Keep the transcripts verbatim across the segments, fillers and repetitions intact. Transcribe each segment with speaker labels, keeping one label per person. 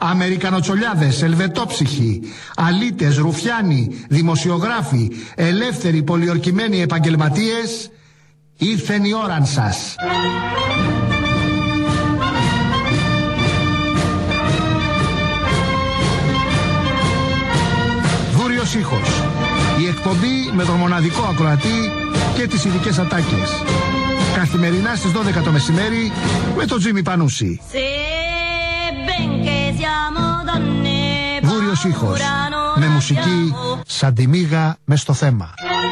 Speaker 1: Αμερικανοτσολιάδες, ελβετόψυχοι, αλήτες, ρουφιάνοι, δημοσιογράφοι, ελεύθεροι πολιορκημένοι επαγγελματίες, ήρθεν η ώραν σας. Βούριος ήχος. Η εκπομπή με τον μοναδικό ακροατή και τις ειδικές ατάκες. Καθημερινά στις δώδεκα το μεσημέρι με τον Τζίμι Πανούση. Βούριος ήχος. Με μουσική σαν τη μύγα μες στο θέμα.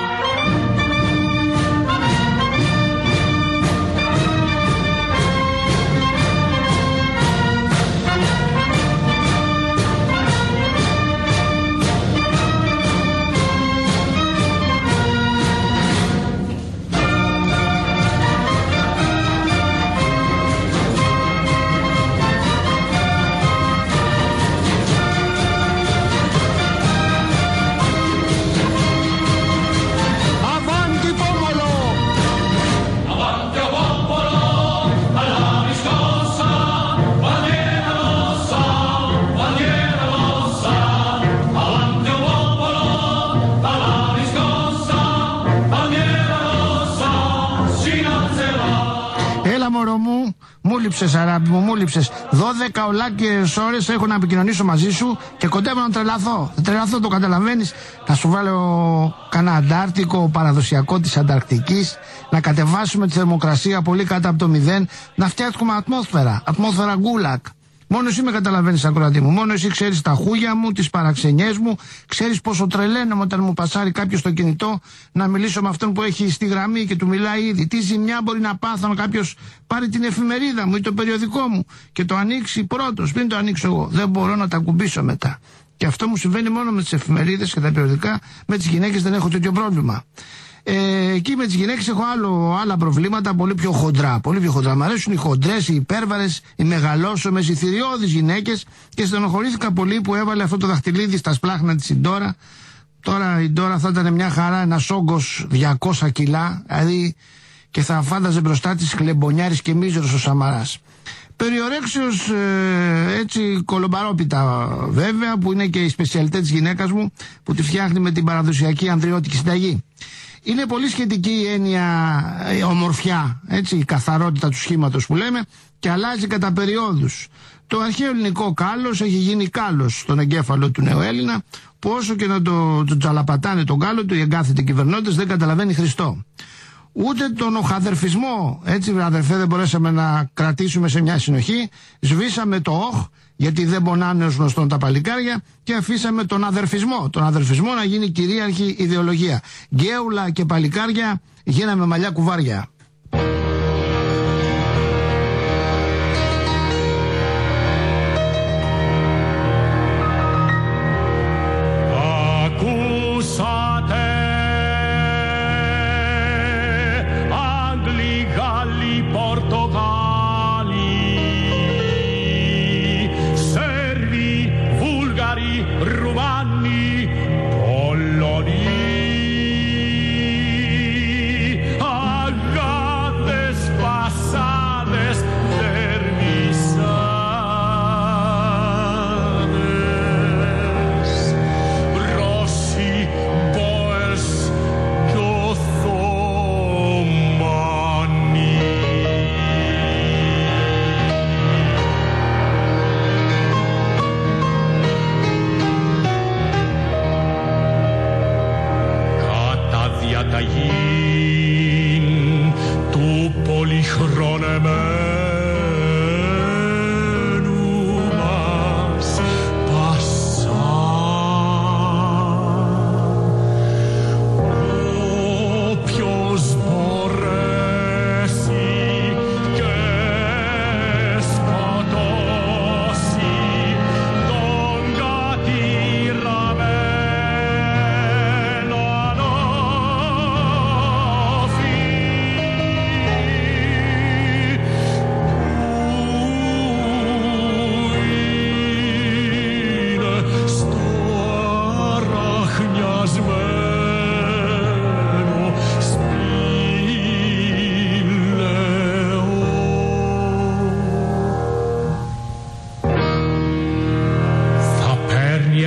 Speaker 1: Μου λείψες, αγάπη μου, μου λείψες. δώδεκα ολάκιες ώρες έχω να επικοινωνήσω μαζί σου και κοντεύω να τρελαθώ. Θα τρελαθώ, το καταλαβαίνεις. Θα σου βάλω κανένα αντάρτικο παραδοσιακό της Ανταρκτικής, να κατεβάσουμε τη θερμοκρασία πολύ κάτω από το μηδέν, να φτιάξουμε ατμόσφαιρα, ατμόσφαιρα γκούλακ. Μόνο εσύ με καταλαβαίνεις, ακροατή μου. Μόνο εσύ ξέρεις τα χούγια μου, τις παραξενιές μου. Ξέρεις πόσο τρελαίνομαι όταν μου πασάρει κάποιος στο κινητό να μιλήσω με αυτόν που έχει στη γραμμή και του μιλάει ήδη. Τι ζημιά μπορεί να πάθω αν κάποιος πάρει την εφημερίδα μου ή το περιοδικό μου και το ανοίξει πρώτος, πριν το ανοίξω εγώ. Δεν μπορώ να τα ακουμπήσω μετά. Και αυτό μου συμβαίνει μόνο με τις εφημερίδες και τα περιοδικά. Με τις γυναίκες δεν έχω τέτοιο πρόβλημα. Ε, εκεί με τις γυναίκες έχω άλλο, άλλα προβλήματα πολύ πιο χοντρά. Πολύ πιο χοντρά. Μ' αρέσουν οι χοντρές, οι υπέρβαρες, οι μεγαλόσωμες, οι θηριώδεις γυναίκες και στενοχωρήθηκα πολύ που έβαλε αυτό το δαχτυλίδι στα σπλάχνα της η Ντόρα. Τώρα η Ντόρα θα ήταν μια χαρά, ένας όγκος διακόσια κιλά, δηλαδή, και θα φάνταζε μπροστά της χλεμπονιάρης και μίζερος ο Σαμαράς. Περιορέξεως ε, έτσι κολομπαρόπιτα βέβαια, που είναι και η σπεσιαλιτέ της γυναίκας μου, που τη φτιάχνει με την παραδοσιακή ανδριώτικη συνταγή. Είναι πολύ σχετική η έννοια, η ομορφιά, έτσι, η καθαρότητα του σχήματος που λέμε, και αλλάζει κατά περιόδους. Το αρχαίο ελληνικό κάλος έχει γίνει κάλος στον εγκέφαλο του νέου Έλληνα, που όσο και να το, το τζαλαπατάνε τον κάλο του οι εγκάθετοι κυβερνώντες, δεν καταλαβαίνει Χριστό. Ούτε τον οχαδερφισμό, έτσι αδερφέ, δεν μπορέσαμε να κρατήσουμε σε μια συνοχή. Σβήσαμε το οχ, γιατί δεν πονάνε ως γνωστόν τα παλικάρια, και αφήσαμε τον αδερφισμό. Τον αδερφισμό να γίνει κυρίαρχη ιδεολογία. Γκέουλα και παλικάρια γίναμε μαλλιά κουβάρια.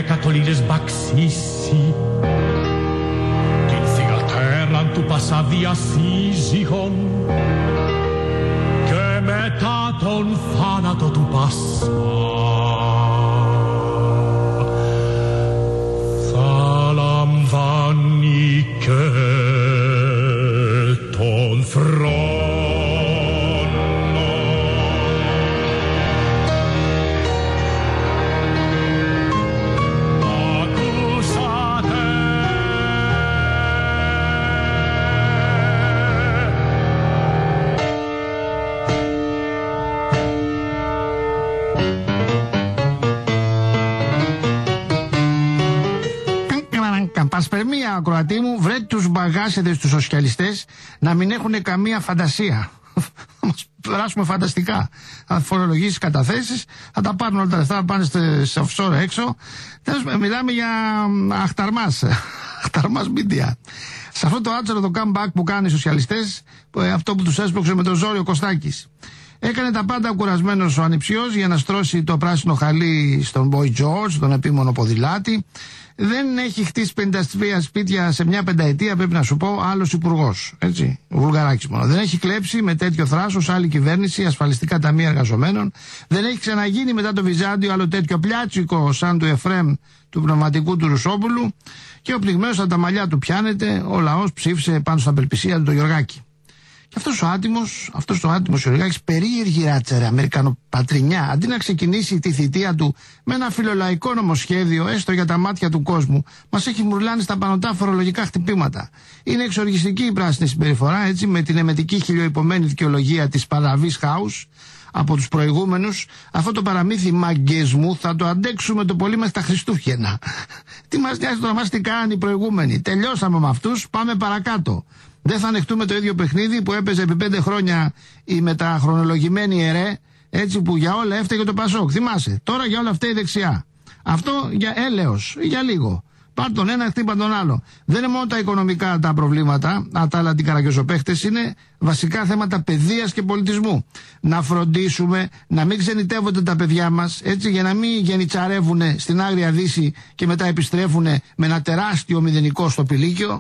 Speaker 2: κατολίνες μπαξίσει την θυγατέραν του πασαδιασύζυγον και μετά τον θάνατο του Πασμά θα λαμβάνει και τον θρόνο.
Speaker 1: Πασπερμία, ακροατή μου, βρε τους μπαγάσιδες τους σοσιαλιστές να μην έχουν καμία φαντασία. Θα μας περάσουμε φανταστικά. Θα φορολογήσεις καταθέσεις, θα τα πάρουν όλα τα λεφτά, θα πάνε σε offshore έξω. Μιλάμε για αχταρμάς. Αχταρμάς media. Σε αυτό το άτσαλο το comeback που κάνουν οι σοσιαλιστές, αυτό που τους έσπρωξε με το ζόρι ο Κωστάκης. Έκανε τα πάντα κουρασμένος ο ανιψιός για να στρώσει το πράσινο χαλί στον Boy George, τον επίμονο ποδηλάτη. Δεν έχει χτίσει πενήντα σπίτια σε μια πενταετία, πρέπει να σου πω, άλλος υπουργός. Έτσι, ο Βουλγαράκης μόνο. Δεν έχει κλέψει με τέτοιο θράσος άλλη κυβέρνηση, ασφαλιστικά ταμεία εργαζομένων. Δεν έχει ξαναγίνει μετά το Βυζάντιο άλλο τέτοιο πλιάτσικο σαν του Εφρέμ του πνευματικού του Ρουσόπουλου. Και ο πληγμένος από τα μαλλιά του πιάνεται, ο λαός ψήφισε πάνω στα απελπισία του το Γιωργάκη. Και αυτός ο άτιμος, αυτός ο άτιμος Γιωργάκης, περίεργη ράτσα, ρε, αμερικανοπατρινιά, αντί να ξεκινήσει τη θητεία του με ένα φιλολαϊκό νομοσχέδιο, έστω για τα μάτια του κόσμου, μας έχει μουρλάνει στα πανωτά φορολογικά χτυπήματα. Είναι εξοργιστική η πράσινη συμπεριφορά, έτσι, με την εμετική χιλιοϊπωμένη δικαιολογία της παραβής χάους από τους προηγούμενους. Αυτό το παραμύθι μαγκεσμού θα το αντέξουμε το πολύ μέχρι τα Χριστούγεννα. Τι μας νοιάζει το να μας τι κάνουν οι προηγούμενοι. Τελειώσαμε με αυτούς, πάμε παρακάτω. Δεν θα ανεχτούμε το ίδιο παιχνίδι που έπαιζε επί πέντε χρόνια η μεταχρονολογημένη ΕΡΕ, έτσι, που για όλα έφταιγε το Πασόκ. Θυμάσαι. Τώρα για όλα αυτά η δεξιά. Αυτό για έλεος, για λίγο. Πάρ' τον ένα, χτύπα τον άλλο. Δεν είναι μόνο τα οικονομικά τα προβλήματα, τα άλλα αντικαραγιοζοπαίχτες, είναι βασικά θέματα παιδείας και πολιτισμού. Να φροντίσουμε να μην ξενιτεύονται τα παιδιά μας, έτσι, για να μην γενιτσαρεύουν στην Άγρια Δύση και μετά επιστρέφουν με ένα τεράστιο μηδενικό στο πηλίκιο.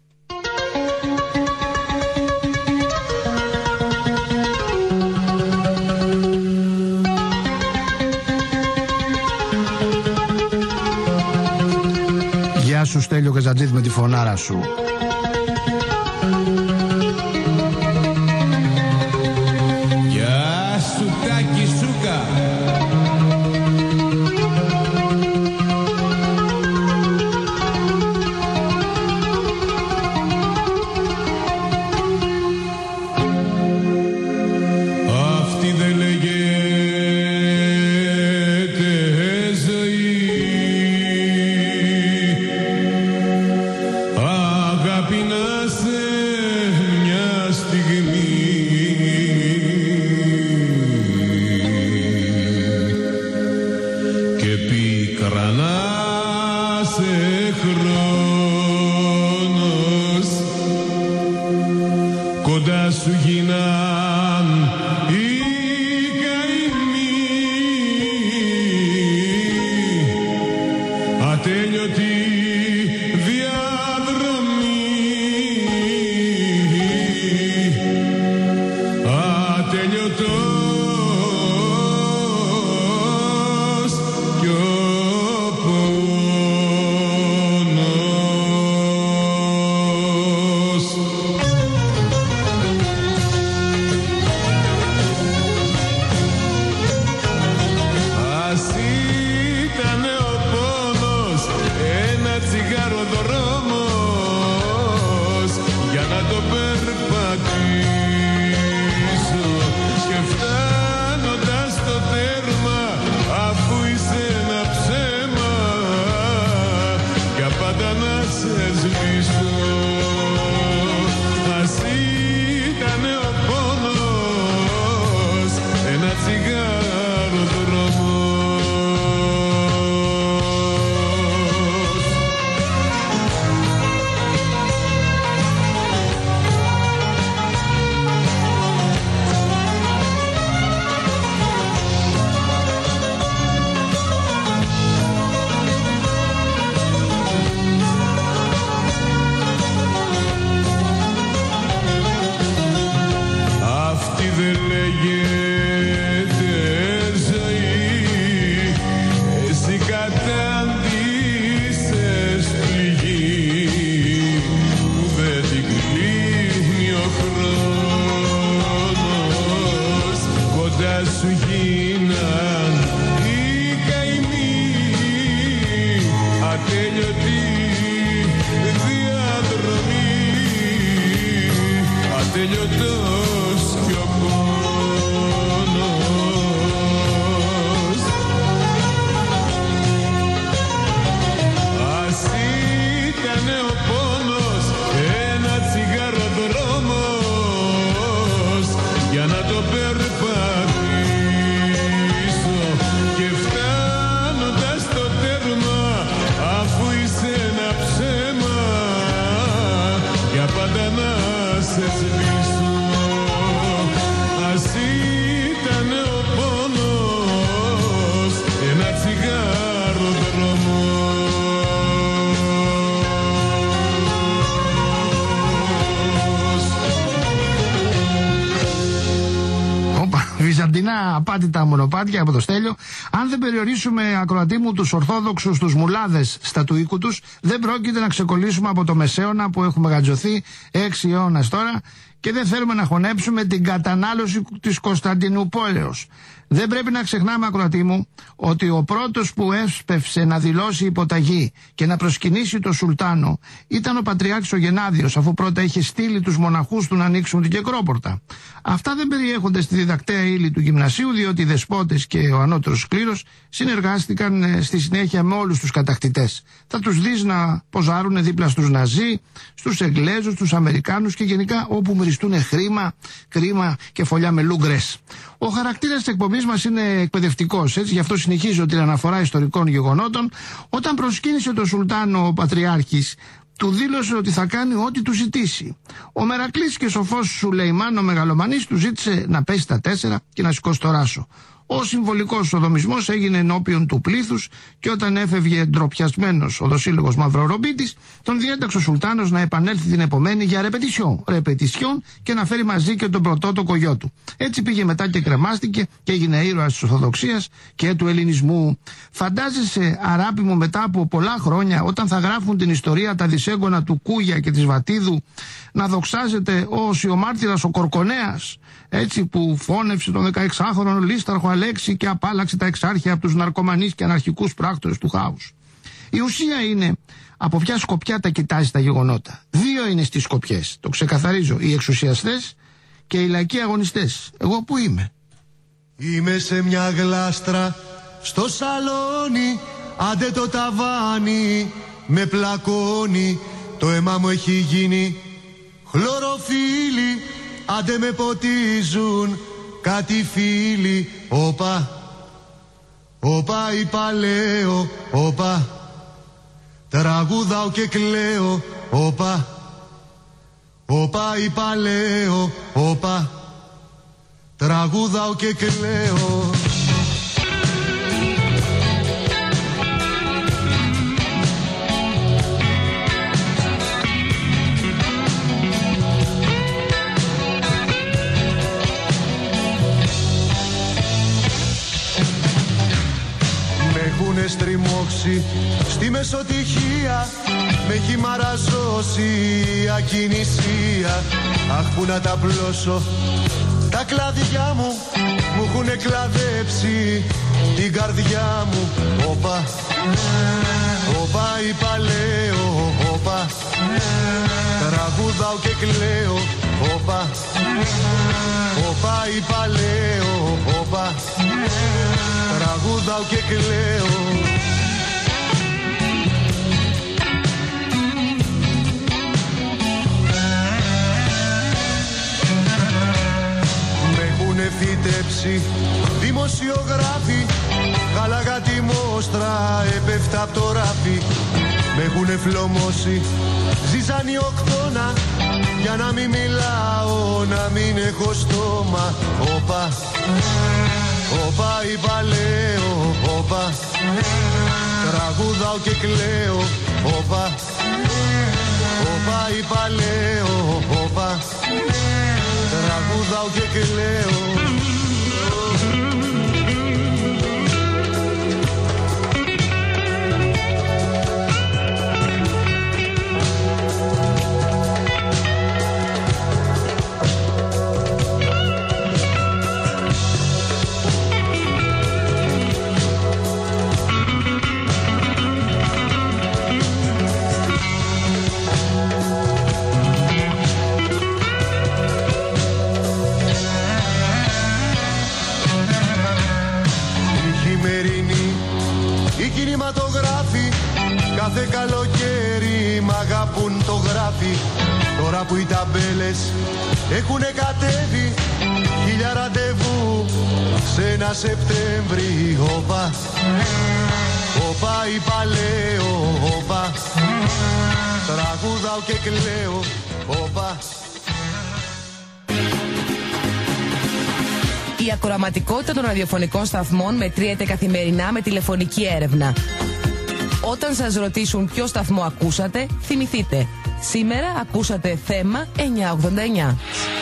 Speaker 1: Γεια σου Στέλιο Καζατζίδη με τη φωνάρα σου.
Speaker 3: Γεια σου Τάκη Σούκα. Αυτή δεν λέγεται ζωή. Αγάπη να σε μια στιγμή. Και πίκρα να σε χρόνος. Κοντά σου γίναν οι καημοί. Ατέλειωτη διαδρομή. Ατέλειωτος κι ο πόνος. ατέλειωτη διαδρομή, ατέλειωτος κι ο πόνος. Ας ήτανε ο πόνος ένα τσιγάρο δρόμος για να το περπατήσω, και φτάνοντας στο τέρμα, αφού είσαι ένα ψέμα, για πάντα να σε σβήσω. Ας ήτανε ο πόνος ένα τσιγάρο δρόμος.
Speaker 1: Όπα, βυζαντινά απάτητα μονοπάτια από το Στέλιο. Αν δεν περιορίσουμε, ακροατή μου, τους Ορθόδοξους, τους μουλάδες στα του οίκου τους, δεν πρόκειται να ξεκολλήσουμε από το Μεσαίωνα που έχουμε γατζωθεί έξι αιώνας τώρα, και δεν θέλουμε να χωνέψουμε την κατανάλωση της Κωνσταντινούπολεως. Δεν πρέπει να ξεχνάμε, ακροατή μου, ότι ο πρώτος που έσπευσε να δηλώσει υποταγή και να προσκυνήσει το Σουλτάνο ήταν ο Πατριάρχης ο Γενάδιος, αφού πρώτα είχε στείλει τους μοναχούς του να ανοίξουν την Κεκρόπορτα. Αυτά δεν περιέχονται στη διδακτέα ύλη του γυμνασίου, διότι οι δεσπότες και ο ανώτερος κλήρος συνεργάστηκαν ε, στη συνέχεια με όλους τους κατακτητές. Θα τους δεις να ποζάρουν δίπλα στους Ναζί, στους Εγγλέζους, στους Αμερικάνους και γενικά όπου μυριστούν χρήμα, κρίμα και φωλιά με λούγκρες. Ο χαρακτήρας της εκπομπής μας είναι εκπαιδευτικός, έτσι, γι' αυτό συνεχίζω την αναφορά ιστορικών γεγονότων. Όταν προσκύνησε το Σουλτάνο ο Πατριάρχης, του δήλωσε ότι θα κάνει ό,τι του ζητήσει. Ο Μερακλής και σοφός Σουλεϊμάν ο Μεγαλομανής του ζήτησε να πέσει τα τέσσερα και να σηκώσει το ράσο. Ο συμβολικός οδομισμός έγινε ενώπιον του πλήθους, και όταν έφευγε ντροπιασμένος ο δοσύλλογος Μαυρορομπίτης, τον διέταξε ο Σουλτάνος να επανέλθει την επομένη για ρεπετησιόν, ρεπετησιόν και να φέρει μαζί και τον πρωτότοκο γιο του. Έτσι πήγε μετά και κρεμάστηκε και έγινε ήρωας της Ορθοδοξίας και του Ελληνισμού. Φαντάζεσαι, αράπη μου, μετά από πολλά χρόνια, όταν θα γράφουν την ιστορία τα δυσέγγωνα του Κούγια και της Βατίδου, να δοξάζεται ως ο μάρτυρας ο Κορκονέας, έτσι, που φώνευσε τον δεκαεξάχρονο Λίσταρχο Αλέξη και απάλαξε τα εξάρχεια από τους ναρκωμανείς και αναρχικούς πράκτορες του χάους. Η ουσία είναι από ποια σκοπιά τα κοιτάζει τα γεγονότα. Δύο είναι στις σκοπιές, το ξεκαθαρίζω, οι εξουσιαστές και οι λαϊκοί αγωνιστές. Εγώ που είμαι?
Speaker 4: Είμαι σε μια γλάστρα στο σαλόνι, άντε το ταβάνι με πλακώνει, το αίμα μου έχει γίνει χλωροφύλλι, άντε με ποτίζουν κάτι φίλοι. Όπα, όπα είπα λέω, όπα, τραγουδάω και κλαίω. Όπα, όπα είπα λέω, όπα, τραγουδάω και κλαίω. Έχουνε στριμώξει στη μεσοτυχία, με έχει μαραζώσει ακινησία. Αχ, που να τα πλώσω τα κλαδιά μου, μου έχουνε κλαδέψει την καρδιά μου. Όπα, όπα είπα λέω, όπα, τραγουδάω και κλαίω. Όπα, όπα είπα λέω, όπα, τραγουδάω και κλαίω. Με έχουνε φυτέψει δημοσιογράφοι, χάλαγα τη μόστρα, έπεφτα απ' το ράφι. Με έχουνε φλωμώσει ζυζάνι οκτώνα, για να μην μιλάω, να μην έχω στόμα. Όπα, όπα είπα λέω, όπα, τραγουδάω και κλαίω. Όπα, όπα είπα λέω, όπα, τραγουδάω και κλαίω. οι κινηματογράφοι κάθε καλοκαίρι μ' αγαπούν το γράφει. Τώρα που οι ταμπέλες έχουνε κατέβει, χίλια ραντεβού σε ένα Σεπτέμβρη. Όπα, όπα είπα λέω, όπα, τραγουδάω και κλαίω, όπα.
Speaker 5: Η ακροαματικότητα των ραδιοφωνικών σταθμών μετριέται καθημερινά με τηλεφωνική έρευνα. Όταν σας ρωτήσουν ποιο σταθμό ακούσατε, θυμηθείτε. Σήμερα ακούσατε θέμα εννιακόσια ογδόντα εννιά.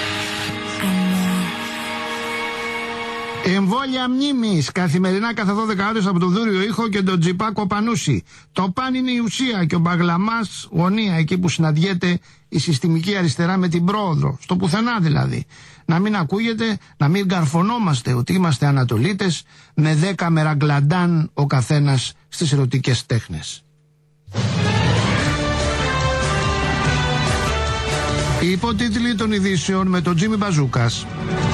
Speaker 1: Εμβόλια μνήμης, καθημερινά κάθε δώδεκα ώρες από το Δούριο Ήχο και τον Τζιπάκο Πανούση. Το παν είναι η ουσία και ο Μπαγλαμάς γωνία, εκεί που συναντιέται η συστημική αριστερά με την πρόοδρο, στο πουθενά δηλαδή. Να μην ακούγεται, να μην καρφωνόμαστε ότι είμαστε Ανατολίτες με δέκα μεραγκλαντάν ο καθένας στις ερωτικές τέχνες. Οι υποτίτλοι των ειδήσεων με τον Τζίμι Μπαζούκας.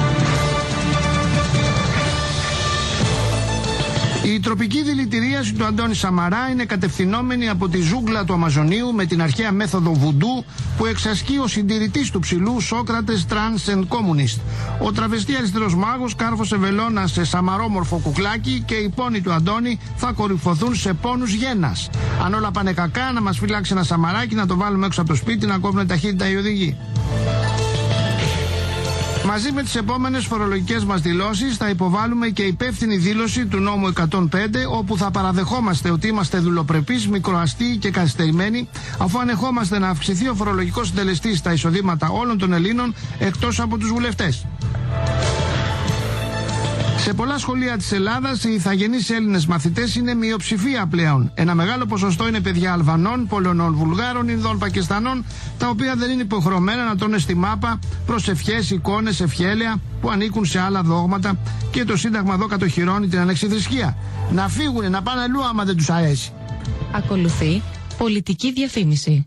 Speaker 1: Η τροπική δηλητηρίαση του Αντώνη Σαμαρά είναι κατευθυνόμενη από τη ζούγκλα του Αμαζονίου με την αρχαία μέθοδο βουντού που εξασκεί ο συντηρητής του ψηλού Σόκρατες Trans and Communist. Ο τραβεστή αριστερός μάγος κάρφωσε βελόνα σε σαμαρόμορφο κουκλάκι και οι πόνοι του Αντώνη θα κορυφωθούν σε πόνους γένας. Αν όλα πάνε κακά, να μας φυλάξει ένα σαμαράκι, να το βάλουμε έξω από το σπίτι, να κόβουν ταχύτητα οι οδηγοί. Μαζί με τις επόμενες φορολογικές μας δηλώσεις θα υποβάλουμε και υπεύθυνη δήλωση του νόμου εκατόν πέντε, όπου θα παραδεχόμαστε ότι είμαστε δουλοπρεπείς, μικροαστοί και καθυστερημένοι, αφού ανεχόμαστε να αυξηθεί ο φορολογικός συντελεστής στα εισοδήματα όλων των Ελλήνων εκτός από τους βουλευτές. Σε πολλά σχολεία της Ελλάδας οι ηθαγενείς Έλληνες μαθητές είναι μειοψηφία πλέον. Ένα μεγάλο ποσοστό είναι παιδιά Αλβανών, Πολωνών, Βουλγάρων, Ινδών, Πακιστανών, τα οποία δεν είναι υποχρεωμένα να τρώνε στη μάπα προσευχές, εικόνες, ευχέλαια που ανήκουν σε άλλα δόγματα και το Σύνταγμα εδώ κατοχυρώνει την ανεξιθρησκεία. Να φύγουνε, να πάνε αλλού άμα δεν τους αρέσει.
Speaker 5: Ακολουθεί πολιτική διαφήμιση.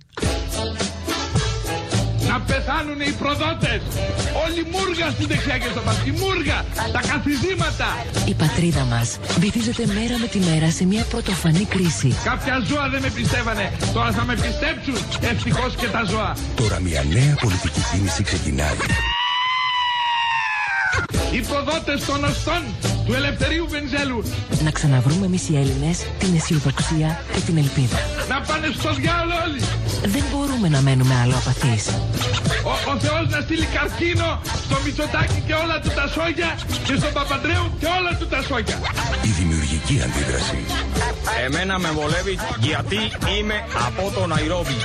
Speaker 2: Να πεθάνουν οι προδότες. Όλη μούργα στην δεξιά και στο πας. Η μούργα, τα καθιδήματα.
Speaker 6: Η πατρίδα μας βυθίζεται μέρα με τη μέρα σε μια πρωτοφανή κρίση.
Speaker 2: Κάποια ζώα δεν με πιστεύανε. Τώρα θα με πιστέψουν. Ευτυχώς και τα ζώα.
Speaker 7: Τώρα μια νέα πολιτική κίνηση ξεκινάει.
Speaker 2: Οι προδότες των οστών του Ελευθερίου Βενιζέλου.
Speaker 6: Να ξαναβρούμε εμείς οι Έλληνες την αισιοδοξία και την ελπίδα.
Speaker 2: Να πάνε στο διάολο όλοι.
Speaker 6: Δεν μπορούμε να μένουμε άλλο απαθείς.
Speaker 2: Ο, ο Θεός να στείλει καρκίνο στο Μητσοτάκη και όλα του τα σόγια και στον Παπαντρέου και όλα του τα σόγια.
Speaker 7: Η δημιουργική αντίδραση.
Speaker 8: Εμένα με βολεύει γιατί είμαι από το Ναϊρόμπι.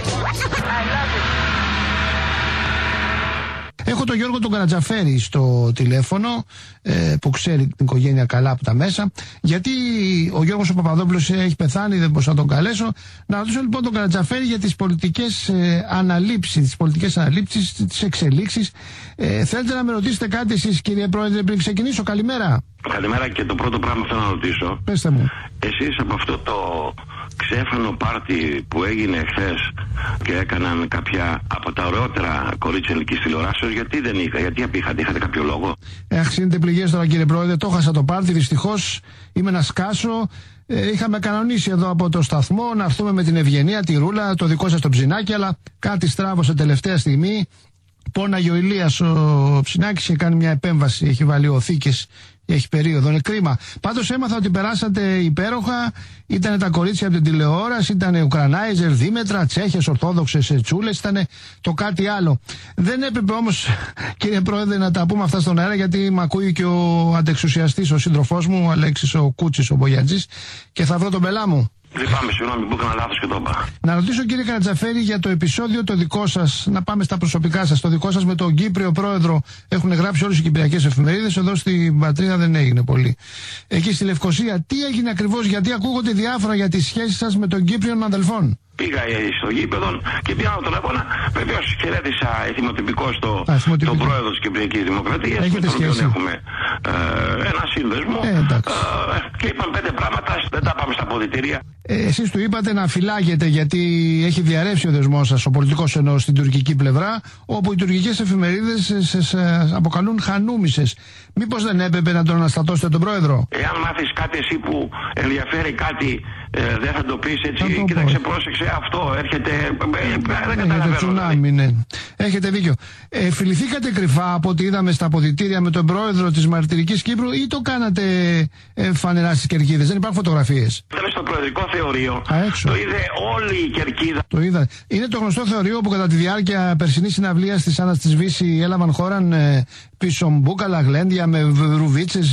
Speaker 1: Έχω τον Γιώργο τον Καρατζαφέρη στο τηλέφωνο, ε, που ξέρει την οικογένεια καλά από τα μέσα. Γιατί ο Γιώργος ο Παπαδόπουλος έχει πεθάνει, δεν μπορούσα να τον καλέσω. Να ρωτήσω λοιπόν τον Καρατζαφέρη για τις πολιτικές ε, αναλήψεις, τις πολιτικές αναλήψεις, τις εξελίξεις. Ε, θέλετε να με ρωτήσετε κάτι εσείς, κύριε Πρόεδρε, πριν ξεκινήσω? Καλημέρα.
Speaker 9: Καλημέρα, και το πρώτο πράγμα θέλω να ρωτήσω.
Speaker 1: Πέστε μου.
Speaker 9: Εσείς από αυτό το ξέφανο πάρτι που έγινε εχθές και έκαναν κάποια από τα ωραιότερα κορίτσια ελληνικής τηλεοράσεως, γιατί δεν είχα, γιατί απήχατε, είχατε κάποιο λόγο?
Speaker 1: Αχ, είναι πληγές τώρα, κύριε Πρόεδρε, το χάσα το πάρτι, δυστυχώς είμαι ένα σκάσο. Ε, είχαμε κανονίσει εδώ από το σταθμό να έρθουμε με την Ευγενία, τη Ρούλα, το δικό σας το Ψινάκι, αλλά κάτι στράβωσε τελευταία στιγμή. Πόναγε ο Ηλίας ο Ψινάκης, είχε κάνει μια επέμβαση, έχει βάλει οθήκες, έχει περίοδο, είναι κρίμα. Πάντως έμαθα ότι περάσατε υπέροχα, ήταν τα κορίτσια από την τηλεόραση, ήταν Ουκρανάιζερ, Δήμετρα, Τσέχες, Ορθόδοξες τσούλες, ήταν το κάτι άλλο. Δεν έπρεπε όμως, κύριε Πρόεδρε, να τα πούμε αυτά στον αέρα, γιατί με ακούει και ο αντεξουσιαστής, ο σύντροφός μου, ο Αλέξης ο Κούτσης, ο Μπογιατζής, και θα βρω τον πελά μου.
Speaker 9: Λυπάμαι, συγγνώμη που έκανα λάθος και το είπα.
Speaker 1: Να ρωτήσω, κύριε Καρατζαφέρη, για το επεισόδιο το δικό σας, να πάμε στα προσωπικά σας, το δικό σας με τον Κύπριο Πρόεδρο. Έχουν γράψει όλες οι κυπριακές εφημερίδες, εδώ στην πατρίδα δεν έγινε πολύ. Εκεί στη Λευκοσία, τι έγινε ακριβώς, γιατί ακούγονται διάφορα για τις σχέσεις σας με τον Κύπριον αδελφών?
Speaker 9: Πήγα στο γήπεδο και πήγα τον τηλέφωνα. Βεβαίως χαιρέτησα εθιμοτυπικό στο, τον πρόεδρο της Κυπριακής Δημοκρατίας, με τον οποίο έχουμε ε, ένα σύνδεσμο.
Speaker 1: Ε, ε,
Speaker 9: και είπαν πέντε πράγματα, δεν τα πάμε στα αποδυτήρια.
Speaker 1: Ε, εσείς του είπατε να φυλάγετε, γιατί έχει διαρρεύσει ο δεσμός σας, ο πολιτικός εννοώ, στην τουρκική πλευρά, όπου οι τουρκικές εφημερίδες σας αποκαλούν χανούμισες. Μήπως δεν έπρεπε να τον αναστατώσετε τον πρόεδρο?
Speaker 9: Εάν μάθεις κάτι εσύ που ενδιαφέρει κάτι Ε, δεν θα το πεις έτσι.
Speaker 1: Το
Speaker 9: Κοίταξε,
Speaker 1: πω.
Speaker 9: πρόσεξε αυτό. Έρχεται. Ε, δεν
Speaker 1: Έχετε
Speaker 9: καταλαβαίνω.
Speaker 1: τσουνάμι, ναι. Έχετε δίκιο. Ε, φιληθήκατε κρυφά από ό,τι είδαμε στα αποδυτήρια με τον πρόεδρο της Μαρτυρικής Κύπρου ή το κάνατε ε, φανερά στις κερκίδες? Δεν υπάρχουν φωτογραφίες?
Speaker 9: Ήταν στο προεδρικό θεωρείο.
Speaker 1: Α, έξω.
Speaker 9: Το είδε όλη η κερκίδα.
Speaker 1: Το είδα. Είναι το γνωστό θεωρείο που κατά τη διάρκεια περσινής συναυλίας της Άννας της Βύση έλαβαν χώραν ε, πίσω μπούκαλα, γλέντια με ρουβίτσες,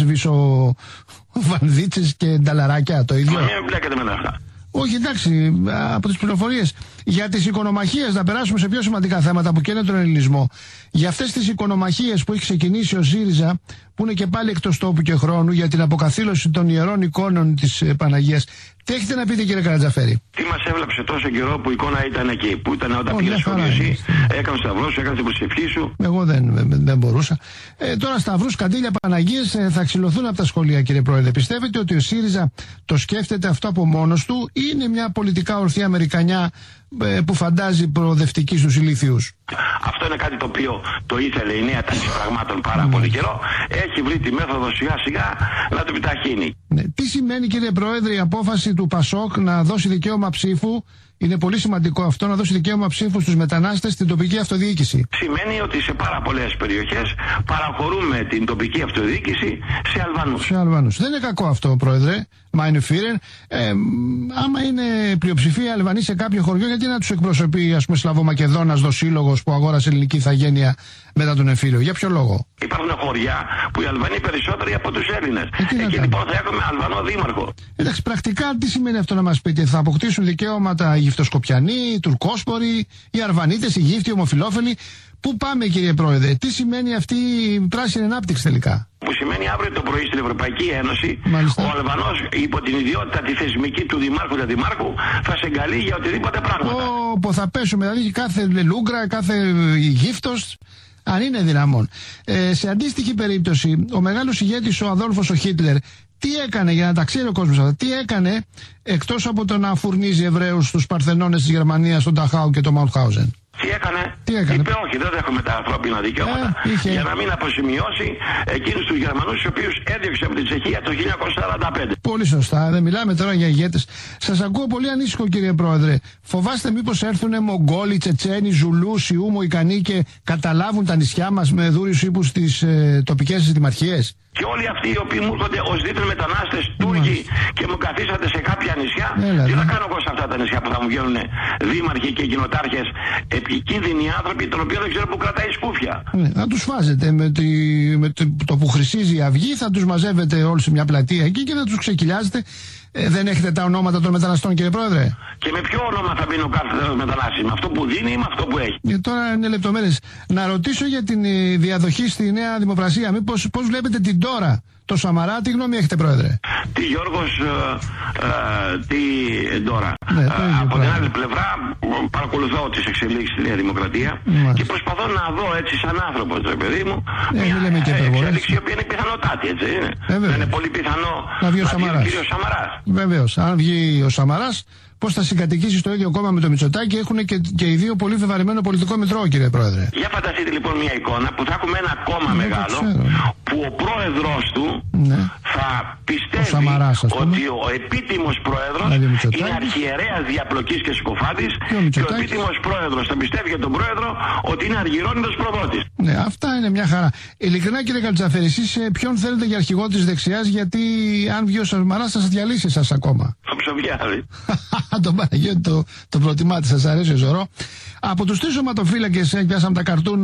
Speaker 1: βυσοβανδίτσες και νταλαράκια. Το ίδιο.
Speaker 9: Μα μην μπλέκετε με αυτά.
Speaker 1: Όχι, εντάξει, από τις πληροφορίες για τις οικονομαχίες, να περάσουμε σε πιο σημαντικά θέματα που καίνε τον ελληνισμό. Για αυτές τις οικονομαχίες που έχει ξεκινήσει ο ΣΥΡΙΖΑ, που είναι και πάλι εκτός τόπου και χρόνου, για την αποκαθήλωση των ιερών εικόνων της ε, Παναγίας. Τι έχετε να πείτε, κύριε Καρατζαφέρη?
Speaker 9: Τι μας έβλαψε τόσο καιρό που η εικόνα ήταν εκεί, που ήταν όταν
Speaker 1: Ω,
Speaker 9: πήγες
Speaker 1: μια
Speaker 9: σχολείο
Speaker 1: χαρά
Speaker 9: εσύ,
Speaker 1: είναι.
Speaker 9: έκανες σταυρό σου, έκανες την προσευχή σου.
Speaker 1: Εγώ δεν, δεν, δεν μπορούσα. Ε, τώρα σταυρούς, καντήλια, Παναγίες ε, θα ξυλωθούν από τα σχολεία, κύριε Πρόεδρε. Πιστεύετε ότι ο ΣΥΡΙΖΑ το σκέφτεται αυτό από μόνος του ή είναι μια πολιτικά ορθή Αμερικανιά ε, που φαντάζει προοδευτική στους ηλίθιους?
Speaker 9: Αυτό είναι κάτι το οποίο το ήθελε η νέα τάξη πραγμάτων πάρα mm. πολύ καιρό. Έχει βρει τη μέθοδο σιγά σιγά να το επιταχύνει.
Speaker 1: Ναι. Τι σημαίνει, κύριε Πρόεδρε, η απόφαση του Πασόκ να δώσει δικαίωμα ψήφου? Είναι πολύ σημαντικό αυτό, να δώσει δικαίωμα ψήφου στους μετανάστες στην τοπική αυτοδιοίκηση.
Speaker 9: Σημαίνει ότι σε πάρα πολλές περιοχές παραχωρούμε την τοπική αυτοδιοίκηση σε Αλβανούς.
Speaker 1: Σε Αλβανούς. Δεν είναι κακό αυτό, Πρόεδρε. Μα είναι φύρεν. Ε, άμα είναι πλειοψηφία Αλβανοί σε κάποιο χωριό, γιατί να τους εκπροσωπεί, ας πούμε, Σλαβομακεδόνας δοσύλλογος που αγόρασε ελληνική ηθαγένεια μετά τον εμφύλιο? Για ποιο λόγο?
Speaker 9: Υπάρχουν χωριά που οι Αλβανοί περισσότεροι από τους Έλληνες.
Speaker 1: Ε,
Speaker 9: Εκεί λοιπόν θα έχουμε Αλβανό δήμαρχο.
Speaker 1: Εντάξει, πρακτικά τι σημαίνει αυτό να μας πείτε? Θα αποκτήσουν δικαιώματα οι Αιγυπτοσκοπιανοί, οι Τουρκόσποροι, οι Αρβανίτες, οι Γύφτιοι, οι Ομοφυλόφιλοι. Πού πάμε, κύριε Πρόεδρε? Τι σημαίνει αυτή η πράσινη ανάπτυξη τελικά?
Speaker 9: Που σημαίνει αύριο το πρωί στην Ευρωπαϊκή Ένωση,
Speaker 1: Μάλιστα.
Speaker 9: ο Αλβανός υπό την ιδιότητα τη θεσμική του Δημάρχου και Αντιμάρχου θα σε εγκαλεί για οτιδήποτε πράγματα.
Speaker 1: Ω, θα πέσουμε, δηλαδή κάθε λούγκρα, κάθε γύφτος, αν είναι δυναμόν. Ε, σε αντίστοιχη περίπτωση, ο μεγάλος ηγέτης ο Αδόλφος ο Χίτλερ, τι έκανε, για να τα ξέρει ο κόσμος αυτά, τι έκανε εκτός από το να φουρνίζει Εβραίους στους Παρθενώνες της Γερμανίας, τον Ταχάου και τον Μαουτχάουζεν?
Speaker 9: Τι έκανε?
Speaker 1: Τι έκανε?
Speaker 9: Είπε όχι, δεν δέχομαι τα ανθρώπινα δικαιώματα.
Speaker 1: Ε, είχε...
Speaker 9: Για να μην αποσημειώσει εκείνους τους Γερμανούς, τους οποίους έδιωξε από την Τσεχία το χίλια εννιακόσια σαράντα πέντε.
Speaker 1: Πολύ σωστά, δεν μιλάμε τώρα για ηγέτες. Σας ακούω πολύ ανήσυχο, κύριε Πρόεδρε. Φοβάστε μήπως έρθουν Μογγόλοι, Τσετσένοι, Ζουλού, Σιού, Μοϊκανοί και καταλάβουν τα νησιά μας με δούριους ύπους στις ε, τοπικές δημαρχίες?
Speaker 9: Και όλοι αυτοί οι οποίοι μου έρχονται ως δίθεν μετανάστες Τούρκοι και μου καθίσατε σε κάποια νησιά,
Speaker 1: Έλα,
Speaker 9: τι
Speaker 1: ναι.
Speaker 9: θα κάνω εγώ σε αυτά τα νησιά που θα μου βγαίνουν δήμαρχοι και κοινοτάρχες, επικίνδυνοι άνθρωποι, των οποίων δεν ξέρω που κρατάει σκούφια.
Speaker 1: Ναι, να τους βάζετε με, τη, με το, το που χρυσίζει η αυγή, θα τους μαζεύετε όλους σε μια πλατεία εκεί και θα τους ξεκυλιάζετε. Ε, δεν έχετε τα ονόματα των μεταναστών, κύριε Πρόεδρε?
Speaker 9: Και με ποιο όνομα θα μπει ο κάθε μετανάστη, με αυτό που δίνει ή με αυτό που έχει?
Speaker 1: Και τώρα είναι λεπτομέρειες. Να ρωτήσω για την ε, διαδοχή στη Νέα Δημοκρασία. Μήπως πώς βλέπετε την τώρα, το Σαμαρά, τι γνώμη έχετε, Πρόεδρε?
Speaker 9: Τι Γιώργος, ε, ε, τι τώρα.
Speaker 1: Ναι,
Speaker 9: ε,
Speaker 1: ίδιο,
Speaker 9: από
Speaker 1: πράγμα.
Speaker 9: την άλλη πλευρά παρακολουθώ τις εξελίξεις στη Νέα Δημοκρατία.
Speaker 1: Μάλιστα.
Speaker 9: Και προσπαθώ να δω έτσι σαν άνθρωπος, ρε παιδί μου,
Speaker 1: Ναι,
Speaker 9: μια
Speaker 1: μην λέμε και
Speaker 9: ε,
Speaker 1: υπερβολές.
Speaker 9: εξέλιξη η οποία είναι πιθανότατη, έτσι είναι.
Speaker 1: Ε,
Speaker 9: Δεν είναι πολύ πιθανό
Speaker 1: να βγει ο Σαμαράς.
Speaker 9: κύριος Σαμαράς.
Speaker 1: Βεβαίως, αν βγει ο Σαμαράς, πώς θα συγκατοικήσει στο ίδιο κόμμα με το Μητσοτάκη? Έχουν και, και οι δύο πολύ βεβαρημένο πολιτικό μητρό, κύριε Πρόεδρε.
Speaker 9: Για φανταστείτε λοιπόν μια εικόνα που θα έχουμε ένα κόμμα
Speaker 1: Ναι,
Speaker 9: μεγάλο,
Speaker 1: το ξέρω.
Speaker 9: που ο πρόεδρος του
Speaker 1: Ναι.
Speaker 9: θα
Speaker 1: Ο
Speaker 9: πιστεύει
Speaker 1: Σαμαράς, ας πούμε.
Speaker 9: ότι ο επίτιμος πρόεδρος
Speaker 1: Δηλαδή ο Μητσοτάκης.
Speaker 9: είναι αρχιερέας διαπλοκής και συκοφάντης,
Speaker 1: Και ο
Speaker 9: και ο
Speaker 1: Μητσοτάκης.
Speaker 9: επίτιμος πρόεδρος θα πιστεύει για τον πρόεδρο ότι είναι αργυρώνητος προδότης.
Speaker 1: Ναι, αυτά είναι μια χαρά. Ειλικρινά, κύριε Καλτζαφέρη, εσείς ε, ποιον θέλετε για αρχηγό της δεξιάς? Γιατί αν βγει ο Σαμαράς θα σας διαλύσει εσάς ακόμα.
Speaker 9: Το Ψοβιάδη.
Speaker 1: Τον Παναγιώτη το, το προτιμάτε, σας αρέσει ο Ζωρό. Από τους τρεις σωματοφύλακες, ε, πιάσαμε τα καρτούν,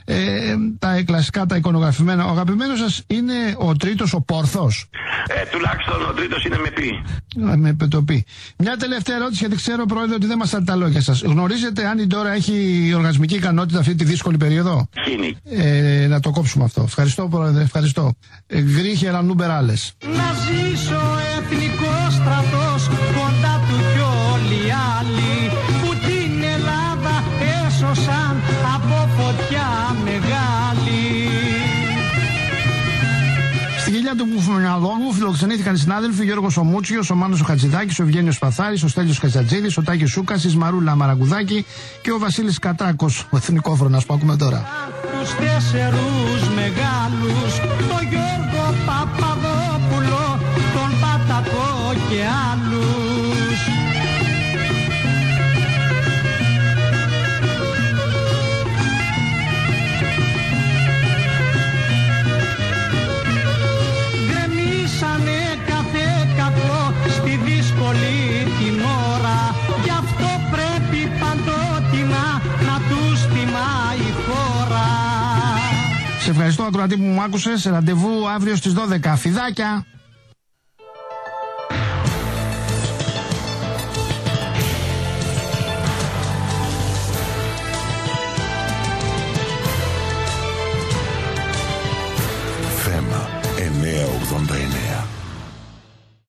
Speaker 1: ε, τα κλασικά, τα εικονογραφημένα. Ο αγαπημένος σας είναι ο τρίτος, ο Πόρθος?
Speaker 9: Ε, τουλάχιστον ο τρίτος είναι με πι.
Speaker 1: Ε, με το πει. Μια τελευταία ερώτηση, γιατί ξέρω, Πρόεδρε, ότι δεν μας τα λόγια σας. Γνωρίζετε αν η Ντόρα έχει οργασμική ικανότητα αυτή τη δύσκολη περίοδο?
Speaker 9: Χίνη.
Speaker 1: Ε, να το κόψουμε αυτό. Ευχαριστώ, Πρόεδρε, ευχαριστώ. Ε, Γκρίχε Ρανούμπεράλες.
Speaker 10: Να ζήσω εθνικός στρατός, κοντά του κι όλοι οι άλλοι που την Ελλάδα έσωσαν από φωτιά μεγάλη.
Speaker 1: Στη γελιά του Κουφουνιαδόγου φιλοξενήθηκαν οι συνάδελφοι Γιώργος ο Μούτσιος, ο Μάνος ο Χατζηδάκης, ο Ευγένιος Παθάρης, ο Στέλιος Χατζατζίδης, ο Τάκης Σούκας, η Μαρούλα Μαραγκουδάκη και ο Βασίλης Κατράκος, ο εθνικόφρονας που ακούμε τώρα.
Speaker 10: Τους τέσσερους μεγάλους, τον Γιώργο Παπαδόπουλο, τον Πατακό και άλλους.
Speaker 1: Σε ευχαριστώ, ακροατή, που μου άκουσες. Ραντεβού αύριο στις δώδεκα. Φιδάκια!
Speaker 7: Θέμα εννιακόσια ογδόντα εννέα.